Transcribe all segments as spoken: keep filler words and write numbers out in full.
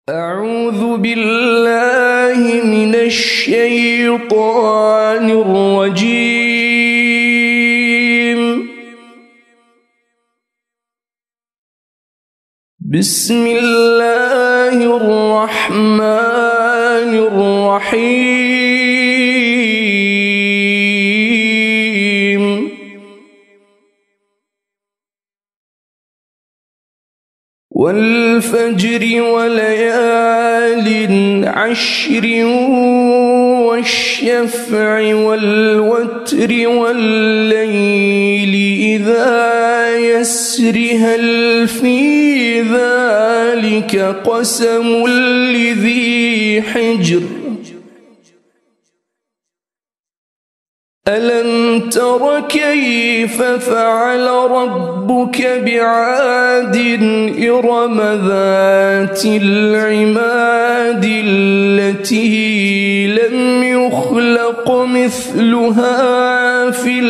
أعوذ بالله من الشيطان الرجيم. بسم الله الرحمن الرحيم. والفجر وليال عشر والشفع والوتر والليل إذا يسر هل في ذلك قسم لذي حجر ألم تر كيف فعل ربك بعاد إرم ذات العماد التي لم يخلق مثلها في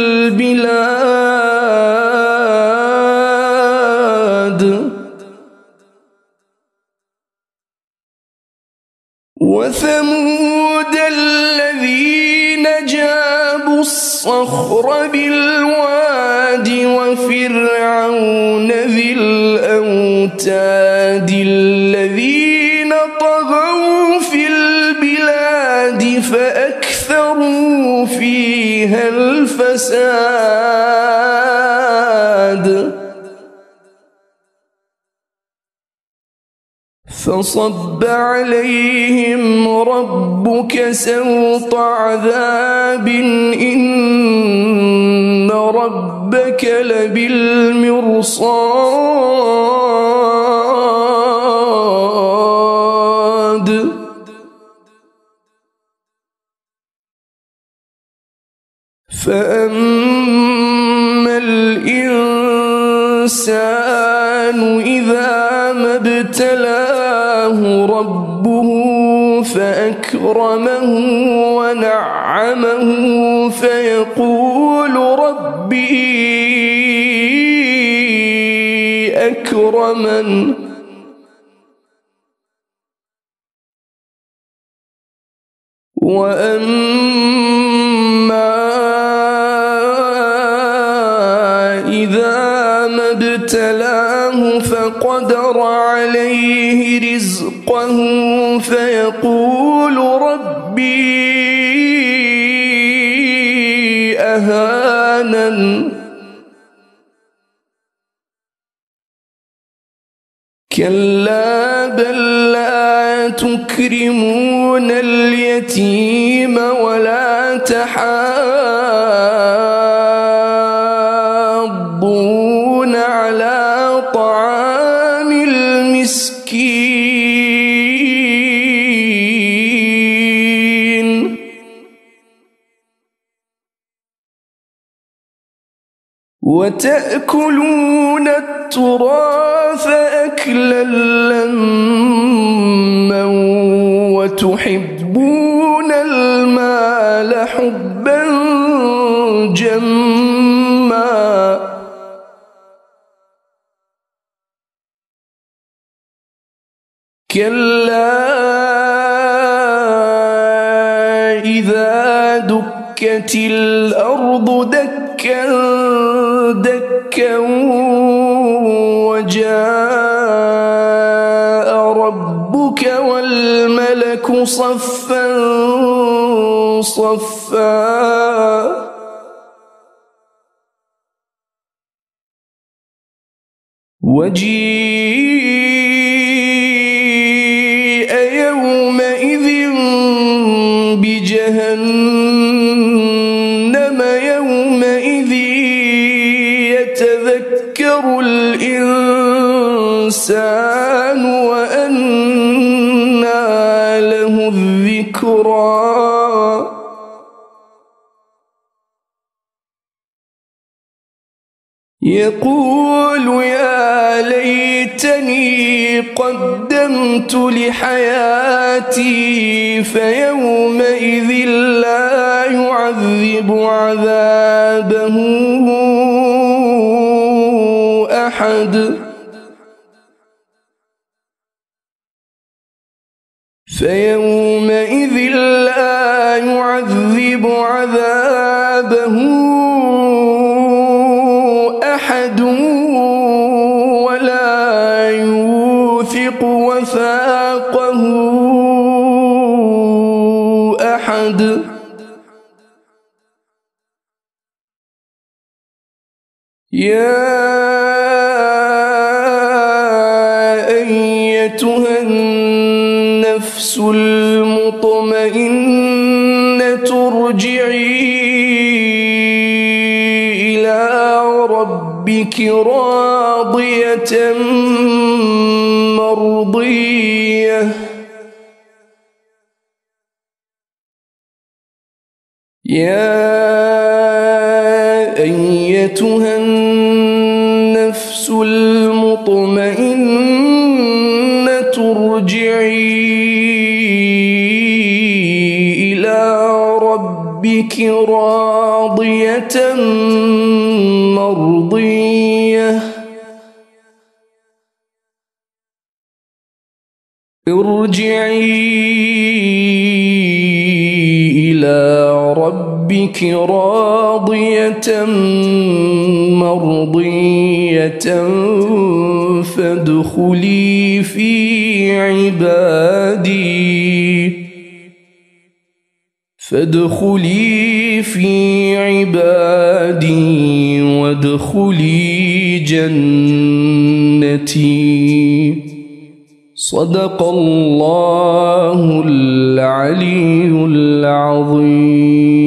البلاد وثمود الذين جابوا الصخر بالواد وفرعون ذي الأوتاد الذين طغوا في البلاد فأكثروا فيها الفساد فصب عليهم ربك سوط عذاب إن ربك لبالمرصاد فأما الإنسان إذا ما ابتلاه ربه فأكرمه ونعمه فيقول ربي أكرمن وأما إذا ما ابتلاه فقدر عليه رزقه فيقول ربي أهانن كلا بل لا تكرمون اليتيم ولا تحاضون على طعام المسكين وتأكلون التراث أكلا لما وتحبون المال حبا جما كلا إذا دكت الأرض دكا دكا وجاء ربك والملك صفا صفا وجيء يومئذ بجهنم يومئذ يتذكر الإنسان وأنى له الذكرى يقول يا ليتني قدمت لحياتي فيومئذ لا يعذب عذابه أحد فيومئذ لا يعذب عذابه أحد ولا يوثق وثاقه أحد. يا أيتها النفس المطمئنة ارجعي إلى ربك راضية مرضية يا أيتها النفس المطمئنة ارجعي إلى ربك راضية مرضية ارجعي إلى ربك راضية مرضية فادخلي في عبادي فادخلي في عبادي وادخلي جنتي. صدق الله العلي العظيم.